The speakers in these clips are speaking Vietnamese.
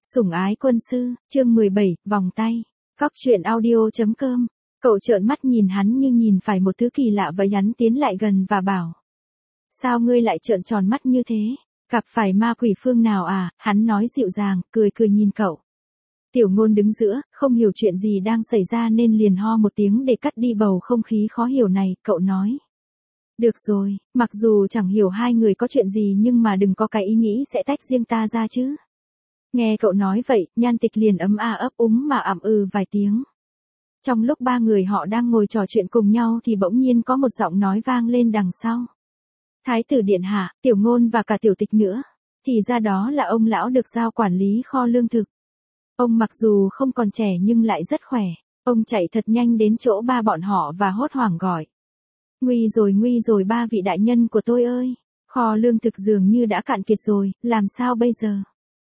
Sủng ái quân sư, chương 17, vòng tay. Phóc truyện audio.com. Cậu trợn mắt nhìn hắn như nhìn phải một thứ kỳ lạ vậy, hắn tiến lại gần và bảo. Sao ngươi lại trợn tròn mắt như thế? Gặp phải ma quỷ phương nào à? Hắn nói dịu dàng, cười nhìn cậu. Tiểu Ngôn đứng giữa, không hiểu chuyện gì đang xảy ra nên liền ho một tiếng để cắt đi bầu không khí khó hiểu này, cậu nói. Được rồi, mặc dù chẳng hiểu hai người có chuyện gì nhưng mà đừng có cái ý nghĩ sẽ tách riêng ta ra chứ. Nghe cậu nói vậy, Nhan Tịch liền ấm ấp úng mà ậm vài tiếng. Trong lúc ba người họ đang ngồi trò chuyện cùng nhau thì bỗng nhiên có một giọng nói vang lên đằng sau. Thái tử điện hạ, Tiểu Ngôn và cả Tiểu Tịch nữa. Thì ra đó là ông lão được giao quản lý kho lương thực. Ông mặc dù không còn trẻ nhưng lại rất khỏe. Ông chạy thật nhanh đến chỗ ba bọn họ và hốt hoảng gọi. Nguy rồi ba vị đại nhân của tôi ơi. Kho lương thực dường như đã cạn kiệt rồi, làm sao bây giờ?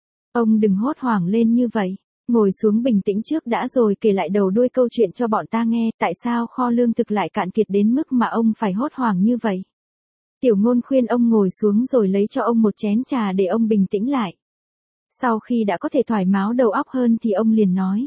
Ông đừng hốt hoảng lên như vậy. Ngồi xuống bình tĩnh trước đã rồi kể lại đầu đuôi câu chuyện cho bọn ta nghe. Tại sao kho lương thực lại cạn kiệt đến mức mà ông phải hốt hoảng như vậy? Tiểu Ngôn khuyên ông ngồi xuống rồi lấy cho ông một chén trà để ông bình tĩnh lại. Sau khi đã có thể thoải mái đầu óc hơn thì ông liền nói.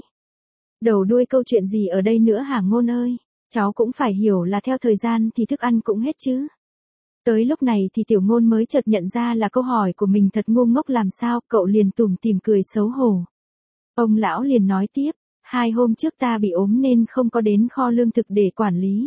Đầu đuôi câu chuyện gì ở đây nữa hả Ngôn ơi? Cháu cũng phải hiểu là theo thời gian thì thức ăn cũng hết chứ. Tới lúc này thì Tiểu Ngôn mới chợt nhận ra là câu hỏi của mình thật ngu ngốc làm sao, cậu liền tủm tỉm cười xấu hổ. Ông lão liền nói tiếp, 2 hôm trước ta bị ốm nên không có đến kho lương thực để quản lý.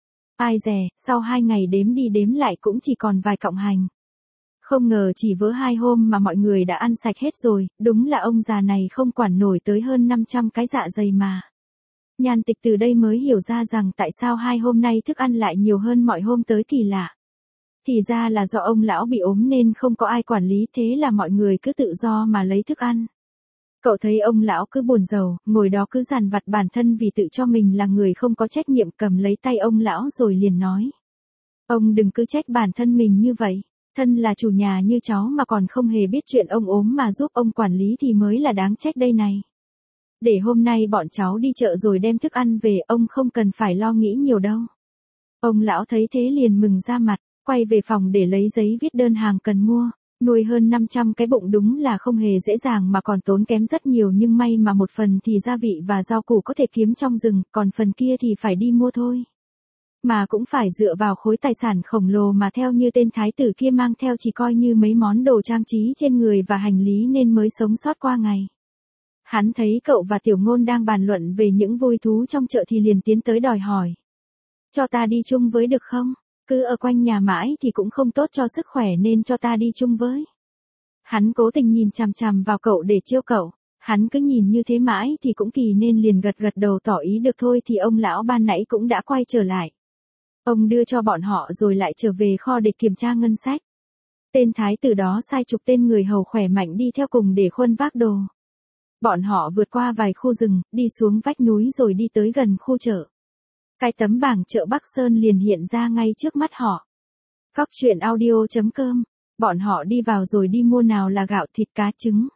Ai dè, sau 2 ngày đếm đi đếm lại cũng chỉ còn vài cọng hành. Không ngờ chỉ vỡ 2 hôm mà mọi người đã ăn sạch hết rồi, đúng là ông già này không quản nổi tới hơn 500 cái dạ dày mà. Nhan Tịch từ đây mới hiểu ra rằng tại sao 2 hôm nay thức ăn lại nhiều hơn mọi hôm tới kỳ lạ. Thì ra là do ông lão bị ốm nên không có ai quản lý, thế là mọi người cứ tự do mà lấy thức ăn. Cậu thấy ông lão cứ buồn rầu, ngồi đó cứ dằn vặt bản thân vì tự cho mình là người không có trách nhiệm, cầm lấy tay ông lão rồi liền nói. Ông đừng cứ trách bản thân mình như vậy, thân là chủ nhà như cháu mà còn không hề biết chuyện ông ốm mà giúp ông quản lý thì mới là đáng trách đây này. Để hôm nay bọn cháu đi chợ rồi đem thức ăn về, ông không cần phải lo nghĩ nhiều đâu. Ông lão thấy thế liền mừng ra mặt, quay về phòng để lấy giấy viết đơn hàng cần mua. Nuôi hơn 500 cái bụng đúng là không hề dễ dàng mà còn tốn kém rất nhiều, nhưng may mà một phần thì gia vị và rau củ có thể kiếm trong rừng, còn phần kia thì phải đi mua thôi. Mà cũng phải dựa vào khối tài sản khổng lồ mà theo như tên thái tử kia mang theo chỉ coi như mấy món đồ trang trí trên người và hành lý nên mới sống sót qua ngày. Hắn thấy cậu và Tiểu Ngôn đang bàn luận về những vui thú trong chợ thì liền tiến tới đòi hỏi. Cho ta đi chung với được không? Cứ ở quanh nhà mãi thì cũng không tốt cho sức khỏe nên cho ta đi chung với. Hắn cố tình nhìn chằm chằm vào cậu để trêu cậu. Hắn cứ nhìn như thế mãi thì cũng kỳ nên liền gật đầu tỏ ý được thôi, thì ông lão ban nãy cũng đã quay trở lại. Ông đưa cho bọn họ rồi lại trở về kho để kiểm tra ngân sách. Tên thái tử đó sai chục tên người hầu khỏe mạnh đi theo cùng để khuân vác đồ. Bọn họ vượt qua vài khu rừng, đi xuống vách núi rồi đi tới gần khu chợ. Cái tấm bảng chợ Bắc Sơn liền hiện ra ngay trước mắt họ. Phóc truyện audio.com. Bọn họ đi vào rồi đi mua, nào là gạo, thịt, cá, trứng.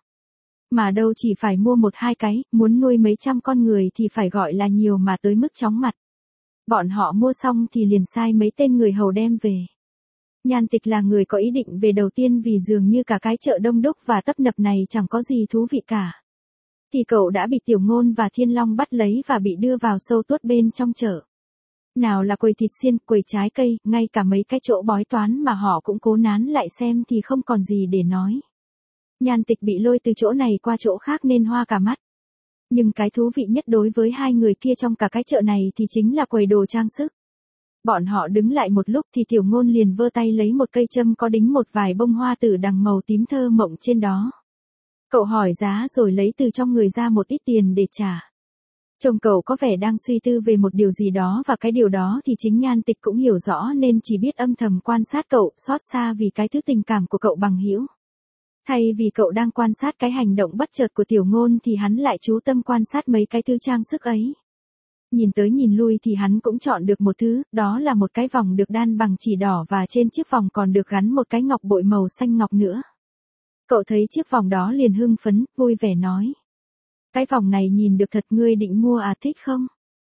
Mà đâu chỉ phải mua 1-2 cái, muốn nuôi mấy trăm con người thì phải gọi là nhiều mà tới mức chóng mặt. Bọn họ mua xong thì liền sai mấy tên người hầu đem về. Nhan Tịch là người có ý định về đầu tiên vì dường như cả cái chợ đông đúc và tấp nập này chẳng có gì thú vị cả. Thì cậu đã bị Tiểu Ngôn và Thiên Long bắt lấy và bị đưa vào sâu tuốt bên trong chợ. Nào là quầy thịt xiên, quầy trái cây, ngay cả mấy cái chỗ bói toán mà họ cũng cố nán lại xem thì không còn gì để nói. Nhan Tịch bị lôi từ chỗ này qua chỗ khác nên hoa cả mắt. Nhưng cái thú vị nhất đối với hai người kia trong cả cái chợ này thì chính là quầy đồ trang sức. Bọn họ đứng lại một lúc thì Tiểu Ngôn liền vơ tay lấy một cây châm có đính một vài bông hoa tử đằng màu tím thơ mộng trên đó. Cậu hỏi giá rồi lấy từ trong người ra một ít tiền để trả. Trông cậu có vẻ đang suy tư về một điều gì đó, và cái điều đó thì chính Nhan Tịch cũng hiểu rõ nên chỉ biết âm thầm quan sát cậu, xót xa vì cái thứ tình cảm của cậu bằng hữu. Thay vì cậu đang quan sát cái hành động bất chợt của Tiểu Ngôn thì hắn lại chú tâm quan sát mấy cái thứ trang sức ấy. Nhìn tới nhìn lui thì hắn cũng chọn được một thứ, đó là một cái vòng được đan bằng chỉ đỏ và trên chiếc vòng còn được gắn một cái ngọc bội màu xanh ngọc nữa. Cậu thấy chiếc vòng đó liền hưng phấn, vui vẻ nói. Cái vòng này nhìn được thật, ngươi định mua à, thích không?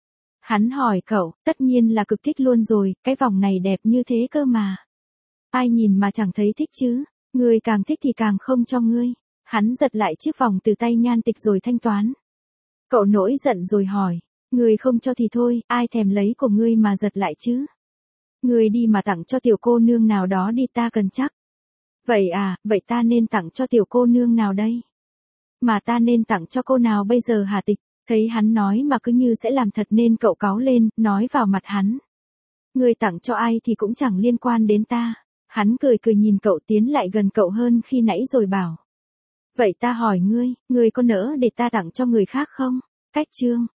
Hắn hỏi cậu, tất nhiên là cực thích luôn rồi, cái vòng này đẹp như thế cơ mà. Ai nhìn mà chẳng thấy thích chứ, ngươi càng thích thì càng không cho ngươi. Hắn giật lại chiếc vòng từ tay Nhan Tịch rồi thanh toán. Cậu nổi giận rồi hỏi, ngươi không cho thì thôi, ai thèm lấy của ngươi mà giật lại chứ? Ngươi đi mà tặng cho tiểu cô nương nào đó đi, ta cần chắc. Vậy à, vậy ta nên tặng cho tiểu cô nương nào đây? Mà ta nên tặng cho cô nào bây giờ hả Tịch? Thấy hắn nói mà cứ như sẽ làm thật nên cậu cáu lên, nói vào mặt hắn. Ngươi tặng cho ai thì cũng chẳng liên quan đến ta. Hắn cười cười nhìn cậu, tiến lại gần cậu hơn khi nãy rồi bảo. Vậy ta hỏi ngươi, ngươi có nỡ để ta tặng cho người khác không? Cách chương